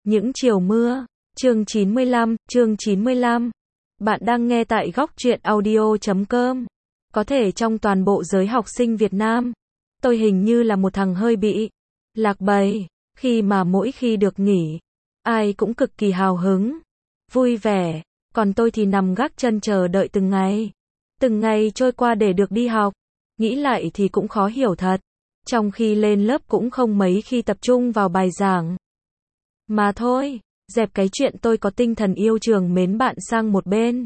Những chiều mưa. Chương 95. Bạn đang nghe tại góc truyện audio.com. Có thể trong toàn bộ giới học sinh Việt Nam, tôi hình như là một thằng hơi bị lạc bầy, khi mà mỗi khi được nghỉ, ai cũng cực kỳ hào hứng, vui vẻ, còn tôi thì nằm gác chân chờ đợi từng ngày trôi qua để được đi học. Nghĩ lại thì cũng khó hiểu thật, trong khi lên lớp cũng không mấy khi tập trung vào bài giảng. Mà thôi, dẹp cái chuyện tôi có tinh thần yêu trường mến bạn sang một bên.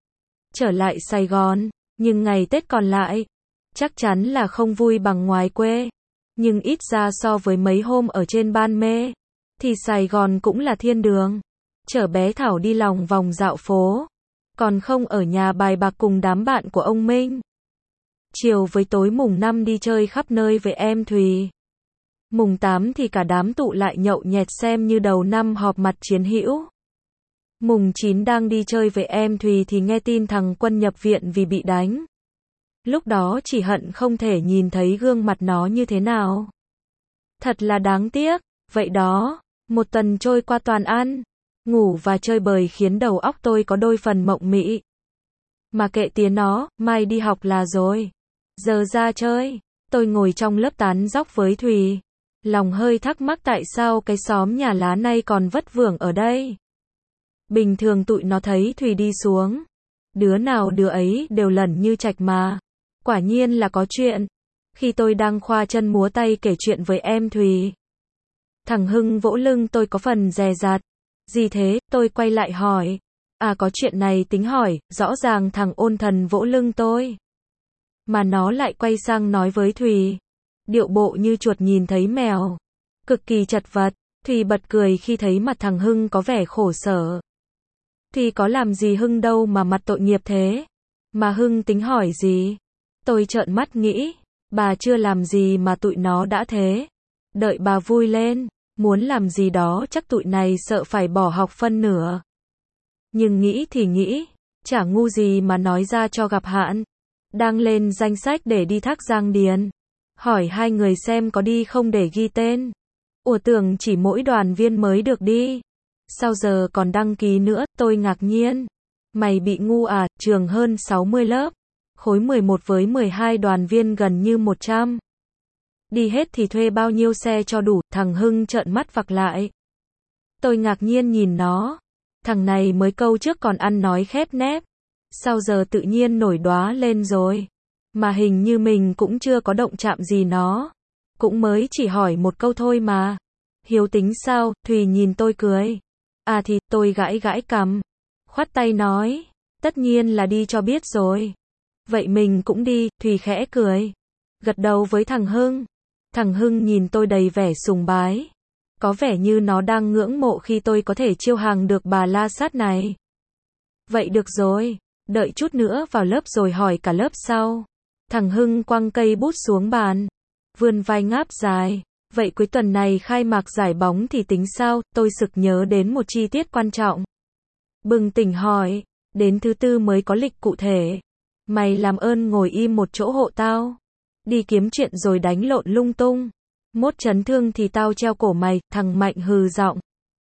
Trở lại Sài Gòn, nhưng ngày Tết còn lại, chắc chắn là không vui bằng ngoài quê. Nhưng ít ra so với mấy hôm ở trên Ban Mê, thì Sài Gòn cũng là thiên đường. Chở bé Thảo đi lòng vòng dạo phố, còn không ở nhà bài bạc cùng đám bạn của ông Minh. Chiều với tối mùng 5 đi chơi khắp nơi với em Thùy. Mùng 8 thì cả đám tụ lại nhậu nhẹt xem như đầu năm họp mặt chiến hữu. Mùng 9 đang đi chơi với em Thùy thì nghe tin thằng Quân nhập viện vì bị đánh. Lúc đó chỉ hận không thể nhìn thấy gương mặt nó như thế nào. Thật là đáng tiếc. Vậy đó, một tuần trôi qua toàn ăn, ngủ và chơi bời khiến đầu óc tôi có đôi phần mộng mị. Mà kệ tía nó, mai đi học là rồi. Giờ ra chơi, tôi ngồi trong lớp tán dóc với Thùy. Lòng hơi thắc mắc tại sao cái xóm nhà lá này còn vất vưởng ở đây. Bình thường tụi nó thấy Thùy đi xuống, đứa nào đứa ấy đều lẩn như trạch mà. Quả nhiên là có chuyện. Khi tôi đang khoa chân múa tay kể chuyện với em Thùy, thằng Hưng vỗ lưng tôi có phần dè dặt. Gì thế? Tôi quay lại hỏi. À, có chuyện này tính hỏi. Rõ ràng thằng ôn thần vỗ lưng tôi, mà nó lại quay sang nói với Thùy, điệu bộ như chuột nhìn thấy mèo, cực kỳ chật vật. Thùy bật cười khi thấy mặt thằng Hưng có vẻ khổ sở. Thùy có làm gì Hưng đâu mà mặt tội nghiệp thế. Mà Hưng tính hỏi gì? Tôi trợn mắt nghĩ, bà chưa làm gì mà tụi nó đã thế. Đợi bà vui lên, muốn làm gì đó chắc tụi này sợ phải bỏ học phân nửa. Nhưng nghĩ thì nghĩ, chả ngu gì mà nói ra cho gặp hạn. Đang lên danh sách để đi Thác Giang Điền. Hỏi hai người xem có đi không để ghi tên. Ủa tưởng chỉ mỗi đoàn viên mới được đi. Sao giờ còn đăng ký nữa? Tôi ngạc nhiên. Mày bị ngu à? Trường hơn 60 lớp. Khối 11 với 12 đoàn viên gần như 100. Đi hết thì thuê bao nhiêu xe cho đủ? Thằng Hưng trợn mắt vặc lại. Tôi ngạc nhiên nhìn nó. Thằng này mới câu trước còn ăn nói khép nép, sao giờ tự nhiên nổi đoá lên rồi? Mà hình như mình cũng chưa có động chạm gì nó. Cũng mới chỉ hỏi một câu thôi mà. Hiếu tính sao? Thùy nhìn tôi cười. À thì, tôi gãi gãi cằm, khoát tay nói, tất nhiên là đi cho biết rồi. Vậy mình cũng đi. Thùy khẽ cười, gật đầu với thằng Hưng. Thằng Hưng nhìn tôi đầy vẻ sùng bái. Có vẻ như nó đang ngưỡng mộ khi tôi có thể chiêu hàng được bà la sát này. Vậy được rồi, đợi chút nữa vào lớp rồi hỏi cả lớp sau. Thằng Hưng quăng cây bút xuống bàn, vươn vai ngáp dài. Vậy cuối tuần này khai mạc giải bóng thì tính sao? Tôi sực nhớ đến một chi tiết quan trọng. Bừng tỉnh hỏi, đến thứ tư mới có lịch cụ thể. Mày làm ơn ngồi im một chỗ hộ tao. Đi kiếm chuyện rồi đánh lộn lung tung. Mốt chấn thương thì tao treo cổ mày. Thằng Mạnh hừ giọng.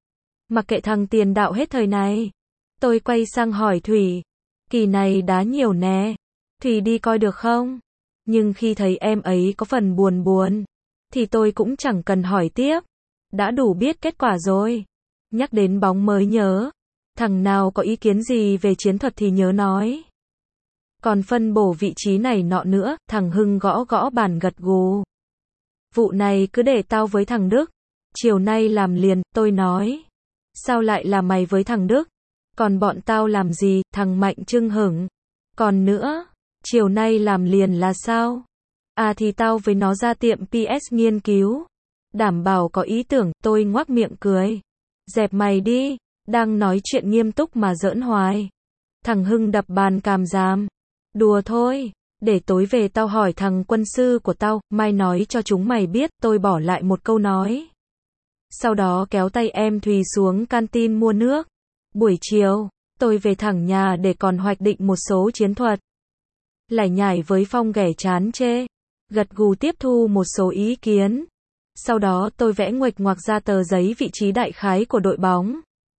Mặc kệ thằng tiền đạo hết thời này. Tôi quay sang hỏi Thùy. Kỳ này đá nhiều nè. Thùy đi coi được không? Nhưng khi thấy em ấy có phần buồn, thì tôi cũng chẳng cần hỏi tiếp. Đã đủ biết kết quả rồi. Nhắc đến bóng mới nhớ. Thằng nào có ý kiến gì về chiến thuật thì nhớ nói. Còn phân bổ vị trí này nọ nữa. Thằng Hưng gõ gõ bàn gật gù. Vụ này cứ để tao với thằng Đức. Chiều nay làm liền. Tôi nói. Sao lại là mày với thằng Đức? Còn bọn tao làm gì? Thằng Mạnh chưng hửng. Còn nữa, chiều nay làm liền là sao? À thì tao với nó ra tiệm PS nghiên cứu. Đảm bảo có ý tưởng. Tôi ngoác miệng cười. Dẹp mày đi. Đang nói chuyện nghiêm túc mà giỡn hoài. Thằng Hưng đập bàn càm ràm. Đùa thôi. Để tối về tao hỏi thằng quân sư của tao, mai nói cho chúng mày biết. Tôi bỏ lại một câu nói. Sau đó kéo tay em Thùy xuống canteen mua nước. Buổi chiều, tôi về thẳng nhà để còn hoạch định một số chiến thuật. Lải nhải với Phong ghẻ chán chê, gật gù tiếp thu một số ý kiến. Sau đó tôi vẽ nguệch ngoạc ra tờ giấy vị trí đại khái của đội bóng.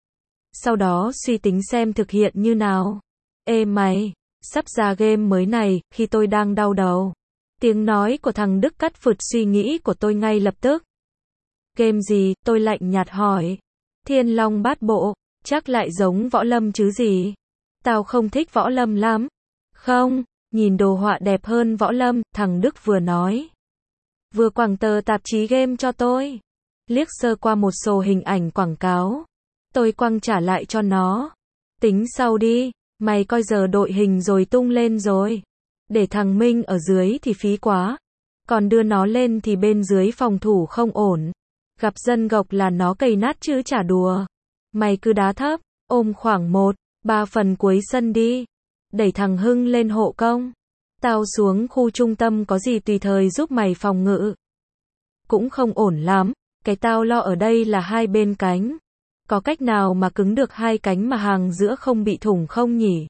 Sau đó suy tính xem thực hiện như nào. Ê mày, sắp ra game mới này, khi tôi đang đau đầu. Tiếng nói của thằng Đức cắt phượt suy nghĩ của tôi ngay lập tức. Game gì, tôi lạnh nhạt hỏi. Thiên Long Bát Bộ, chắc lại giống võ lâm chứ gì. Tao không thích võ lâm lắm. Không, nhìn đồ họa đẹp hơn võ lâm, thằng Đức vừa nói. Vừa quẳng tờ tạp chí game cho tôi. Liếc sơ qua một số hình ảnh quảng cáo. Tôi quăng trả lại cho nó. Tính sau đi, mày coi giờ đội hình rồi tung lên rồi. Để thằng Minh ở dưới thì phí quá. Còn đưa nó lên thì bên dưới phòng thủ không ổn. Gặp dân gộc là nó cày nát chứ chả đùa. Mày cứ đá thấp, ôm khoảng 1/3 phần cuối sân đi. Đẩy thằng Hưng lên hộ công. Tao xuống khu trung tâm có gì tùy thời giúp mày phòng ngự. Cũng không ổn lắm, cái tao lo ở đây là hai bên cánh. Có cách nào mà cứng được hai cánh mà hàng giữa không bị thủng không nhỉ?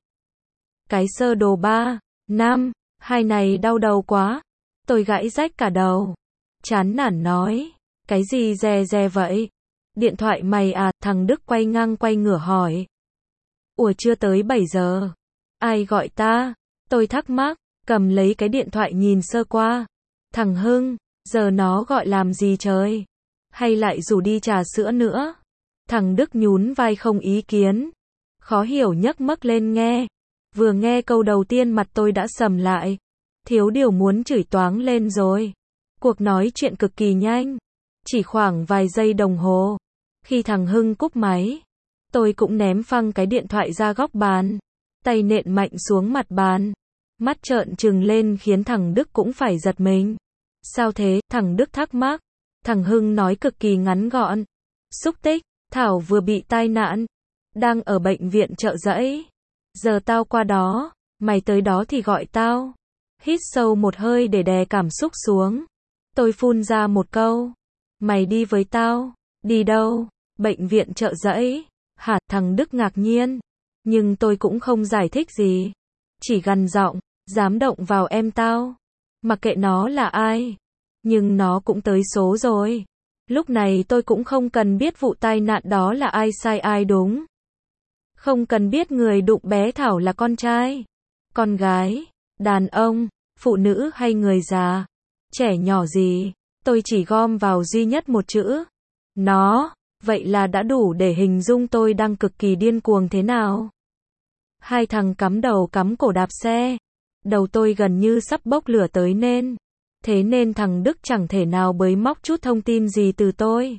Cái sơ đồ 3, 5, 2 này đau đầu quá. Tôi gãi rách cả đầu. Chán nản nói. Cái gì dè dè vậy? Điện thoại mày à? Thằng Đức quay ngang quay ngửa hỏi. Ủa chưa tới 7 giờ. Ai gọi ta? Tôi thắc mắc, cầm lấy cái điện thoại nhìn sơ qua. Thằng Hưng, giờ nó gọi làm gì trời? Hay lại rủ đi trà sữa nữa? Thằng Đức nhún vai không ý kiến. Khó hiểu nhấc mấc lên nghe. Vừa nghe câu đầu tiên mặt tôi đã sầm lại. Thiếu điều muốn chửi toáng lên rồi. Cuộc nói chuyện cực kỳ nhanh. Chỉ khoảng vài giây đồng hồ. Khi thằng Hưng cúp máy, tôi cũng ném phăng cái điện thoại ra góc bàn. Tay nện mạnh xuống mặt bàn. Mắt trợn trừng lên khiến thằng Đức cũng phải giật mình. Sao thế? Thằng Đức thắc mắc. Thằng Hưng nói cực kỳ ngắn gọn. Xúc tích, Thảo vừa bị tai nạn. Đang ở bệnh viện Chợ Giẫy. Giờ tao qua đó, mày tới đó thì gọi tao. Hít sâu một hơi để đè cảm xúc xuống. Tôi phun ra một câu. Mày đi với tao. Đi đâu? Bệnh viện Chợ Giẫy. Hả? Thằng Đức ngạc nhiên. Nhưng tôi cũng không giải thích gì. Chỉ gằn giọng, dám động vào em tao. Mặc kệ nó là ai. Nhưng nó cũng tới số rồi. Lúc này tôi cũng không cần biết vụ tai nạn đó là ai sai ai đúng. Không cần biết người đụng bé Thảo là con trai, con gái, đàn ông, phụ nữ hay người già, trẻ nhỏ gì. Tôi chỉ gom vào duy nhất một chữ. Nó. Vậy là đã đủ để hình dung tôi đang cực kỳ điên cuồng thế nào. Hai thằng cắm đầu cắm cổ đạp xe. Đầu tôi gần như sắp bốc lửa tới nên. Thế nên thằng Đức chẳng thể nào bới móc chút thông tin gì từ tôi.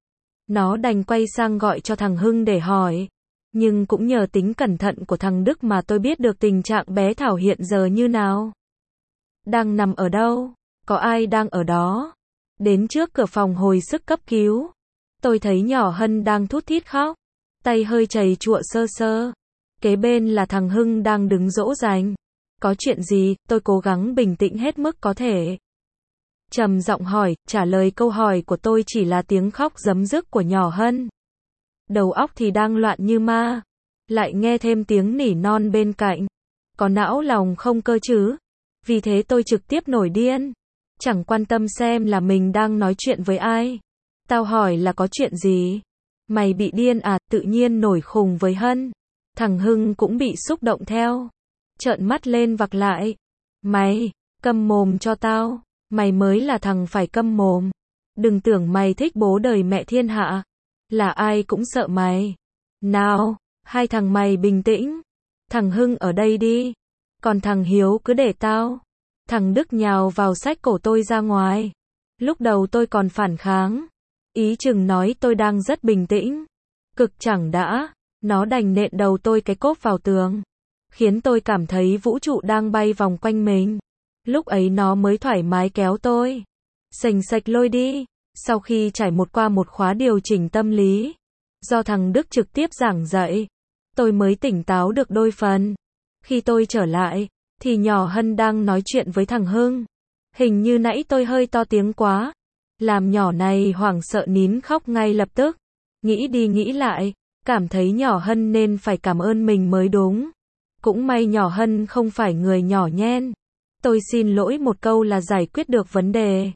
Nó đành quay sang gọi cho thằng Hưng để hỏi. Nhưng cũng nhờ tính cẩn thận của thằng Đức mà tôi biết được tình trạng bé Thảo hiện giờ như nào. Đang nằm ở đâu? Có ai đang ở đó? Đến trước cửa phòng hồi sức cấp cứu. Tôi thấy nhỏ Hân đang thút thít khóc. Tay hơi chảy chụa sơ sơ. Kế bên là thằng Hưng đang đứng dỗ dành. Có chuyện gì? Tôi cố gắng bình tĩnh hết mức có thể. Trầm giọng hỏi, trả lời câu hỏi của tôi chỉ là tiếng khóc giấm dứt của nhỏ Hân. Đầu óc thì đang loạn như ma. Lại nghe thêm tiếng nỉ non bên cạnh. Có não lòng không cơ chứ? Vì thế tôi trực tiếp nổi điên. Chẳng quan tâm xem là mình đang nói chuyện với ai. Tao hỏi là có chuyện gì? Mày bị điên à? Tự nhiên nổi khùng với Hân. Thằng Hưng cũng bị xúc động theo. Trợn mắt lên vặc lại. Mày, câm mồm cho tao. Mày mới là thằng phải câm mồm. Đừng tưởng mày thích bố đời mẹ thiên hạ. Là ai cũng sợ mày. Nào, hai thằng mày bình tĩnh. Thằng Hưng ở đây đi. Còn thằng Hiếu cứ để tao. Thằng Đức nhào vào xách cổ tôi ra ngoài. Lúc đầu tôi còn phản kháng. Ý chừng nói tôi đang rất bình tĩnh. Cực chẳng đã. Nó đành nện đầu tôi cái cốp vào tường. Khiến tôi cảm thấy vũ trụ đang bay vòng quanh mình. Lúc ấy nó mới thoải mái kéo tôi. Sành sạch lôi đi. Sau khi trải qua một khóa điều chỉnh tâm lý. Do thằng Đức trực tiếp giảng dạy. Tôi mới tỉnh táo được đôi phần. Khi tôi trở lại, thì nhỏ Hân đang nói chuyện với thằng Hưng. Hình như nãy tôi hơi to tiếng quá. Làm nhỏ này hoảng sợ nín khóc ngay lập tức. Nghĩ đi nghĩ lại, cảm thấy nhỏ Hân nên phải cảm ơn mình mới đúng. Cũng may nhỏ Hân không phải người nhỏ nhen. Tôi xin lỗi một câu là giải quyết được vấn đề.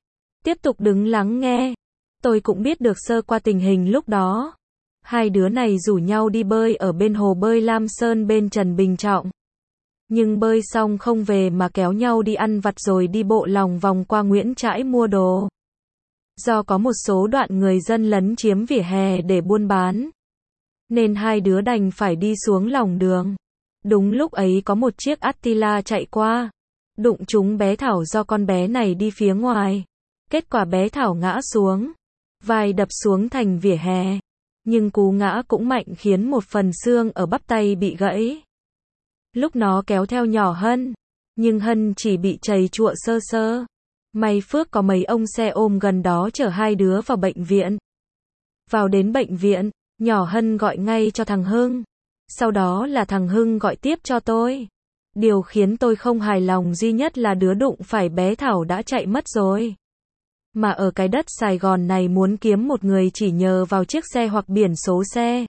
Tiếp tục đứng lắng nghe. Tôi cũng biết được sơ qua tình hình lúc đó. Hai đứa này rủ nhau đi bơi ở bên hồ bơi Lam Sơn bên Trần Bình Trọng. Nhưng bơi xong không về mà kéo nhau đi ăn vặt rồi đi bộ lòng vòng qua Nguyễn Trãi mua đồ. Do có một số đoạn người dân lấn chiếm vỉa hè để buôn bán, nên hai đứa đành phải đi xuống lòng đường. Đúng lúc ấy có một chiếc Attila chạy qua, đụng trúng bé Thảo do con bé này đi phía ngoài. Kết quả bé Thảo ngã xuống, vai đập xuống thành vỉa hè. Nhưng cú ngã cũng mạnh khiến một phần xương ở bắp tay bị gãy. Lúc nó kéo theo nhỏ Hân, nhưng Hân chỉ bị trầy trụa sơ sơ. May phước có mấy ông xe ôm gần đó chở hai đứa vào bệnh viện. Vào đến bệnh viện, nhỏ Hân gọi ngay cho thằng Hưng. Sau đó là thằng Hưng gọi tiếp cho tôi. Điều khiến tôi không hài lòng duy nhất là đứa đụng phải bé Thảo đã chạy mất rồi. Mà ở cái đất Sài Gòn này muốn kiếm một người chỉ nhờ vào chiếc xe hoặc biển số xe.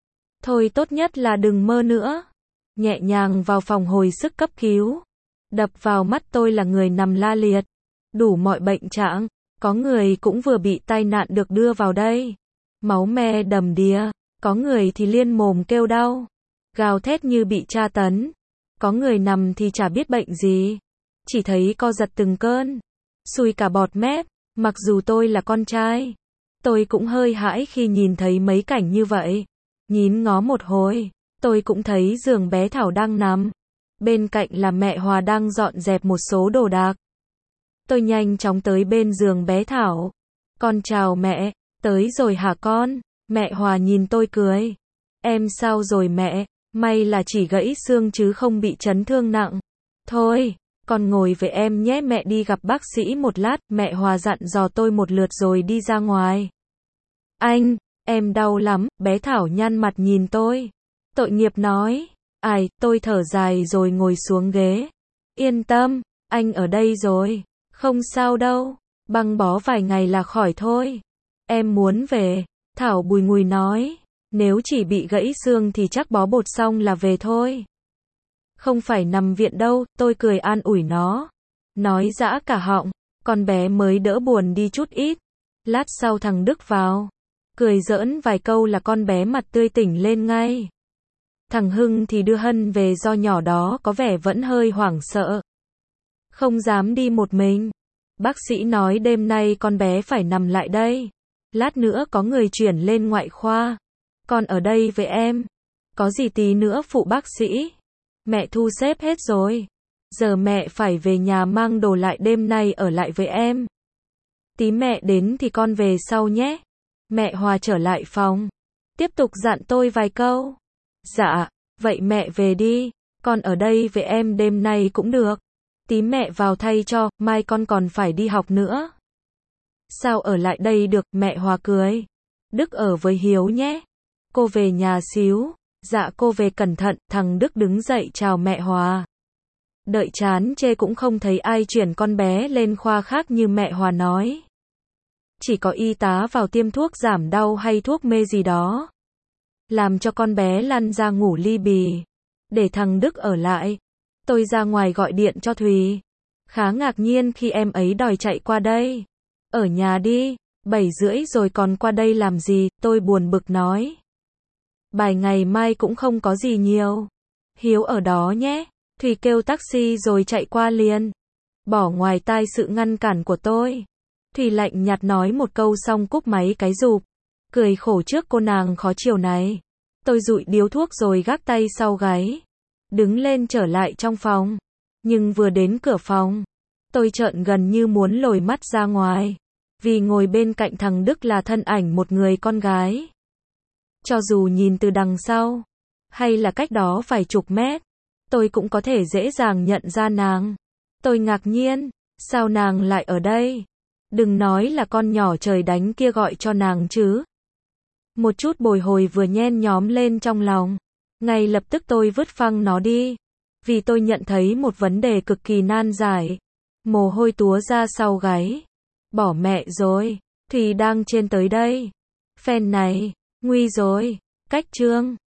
Thôi tốt nhất là đừng mơ nữa. Nhẹ nhàng vào phòng hồi sức cấp cứu. Đập vào mắt tôi là người nằm la liệt. Đủ mọi bệnh trạng. Có người cũng vừa bị tai nạn được đưa vào đây. Máu me đầm đìa. Có người thì liên mồm kêu đau. Gào thét như bị tra tấn. Có người nằm thì chả biết bệnh gì. Chỉ thấy co giật từng cơn. Sùi cả bọt mép. Mặc dù tôi là con trai, tôi cũng hơi hãi khi nhìn thấy mấy cảnh như vậy. Nhín ngó một hồi, tôi cũng thấy giường bé Thảo đang nằm. Bên cạnh là mẹ Hòa đang dọn dẹp một số đồ đạc. Tôi nhanh chóng tới bên giường bé Thảo. Con chào mẹ, tới rồi hả con? Mẹ Hòa nhìn tôi cười. Em sao rồi mẹ? May là chỉ gãy xương chứ không bị chấn thương nặng. Thôi, con ngồi với em nhé, mẹ đi gặp bác sĩ một lát, mẹ Hòa dặn dò tôi một lượt rồi đi ra ngoài. Anh, em đau lắm, bé Thảo nhăn mặt nhìn tôi. Tội nghiệp nói. Ai, tôi thở dài rồi ngồi xuống ghế. Yên tâm, anh ở đây rồi. Không sao đâu, băng bó vài ngày là khỏi thôi. Em muốn về, Thảo bùi ngùi nói. Nếu chỉ bị gãy xương thì chắc bó bột xong là về thôi. Không phải nằm viện đâu, tôi cười an ủi nó. Nói giã cả họng, con bé mới đỡ buồn đi chút ít. Lát sau thằng Đức vào. Cười giỡn vài câu là con bé mặt tươi tỉnh lên ngay. Thằng Hưng thì đưa Hân về do nhỏ đó có vẻ vẫn hơi hoảng sợ. Không dám đi một mình. Bác sĩ nói đêm nay con bé phải nằm lại đây. Lát nữa có người chuyển lên ngoại khoa. Con ở đây với em. Có gì tí nữa phụ bác sĩ. Mẹ thu xếp hết rồi. Giờ mẹ phải về nhà mang đồ lại, đêm nay ở lại với em. Tí mẹ đến thì con về sau nhé. Mẹ Hòa trở lại phòng. Tiếp tục dặn tôi vài câu. Dạ, vậy mẹ về đi. Con ở đây với em đêm nay cũng được. Tí mẹ vào thay cho, mai con còn phải đi học nữa. Sao ở lại đây được, mẹ Hòa cười. Đức ở với Hiếu nhé. Cô về nhà xíu. Dạ cô về cẩn thận, thằng Đức đứng dậy chào mẹ Hòa. Đợi chán chê cũng không thấy ai chuyển con bé lên khoa khác như mẹ Hòa nói. Chỉ có y tá vào tiêm thuốc giảm đau hay thuốc mê gì đó. Làm cho con bé lăn ra ngủ li bì. Để thằng Đức ở lại. Tôi ra ngoài gọi điện cho Thùy. Khá ngạc nhiên khi em ấy đòi chạy qua đây. Ở nhà đi, 7:30 rồi còn qua đây làm gì, tôi buồn bực nói. Bài ngày mai cũng không có gì nhiều. Hiếu ở đó nhé. Thùy kêu taxi rồi chạy qua liền. Bỏ ngoài tai sự ngăn cản của tôi. Thùy lạnh nhạt nói một câu xong cúp máy cái rụp. Cười khổ trước cô nàng khó chiều này. Tôi dụi điếu thuốc rồi gác tay sau gáy. Đứng lên trở lại trong phòng. Nhưng vừa đến cửa phòng, tôi trợn gần như muốn lồi mắt ra ngoài. Vì ngồi bên cạnh thằng Đức là thân ảnh một người con gái. Cho dù nhìn từ đằng sau, hay là cách đó vài chục mét, tôi cũng có thể dễ dàng nhận ra nàng. Tôi ngạc nhiên, sao nàng lại ở đây? Đừng nói là con nhỏ trời đánh kia gọi cho nàng chứ. Một chút bồi hồi vừa nhen nhóm lên trong lòng. Ngay lập tức tôi vứt phăng nó đi. Vì tôi nhận thấy một vấn đề cực kỳ nan giải. Mồ hôi túa ra sau gáy. Bỏ mẹ rồi, Thùy đang trên tới đây. Phen này, nguy rồi, cách chương.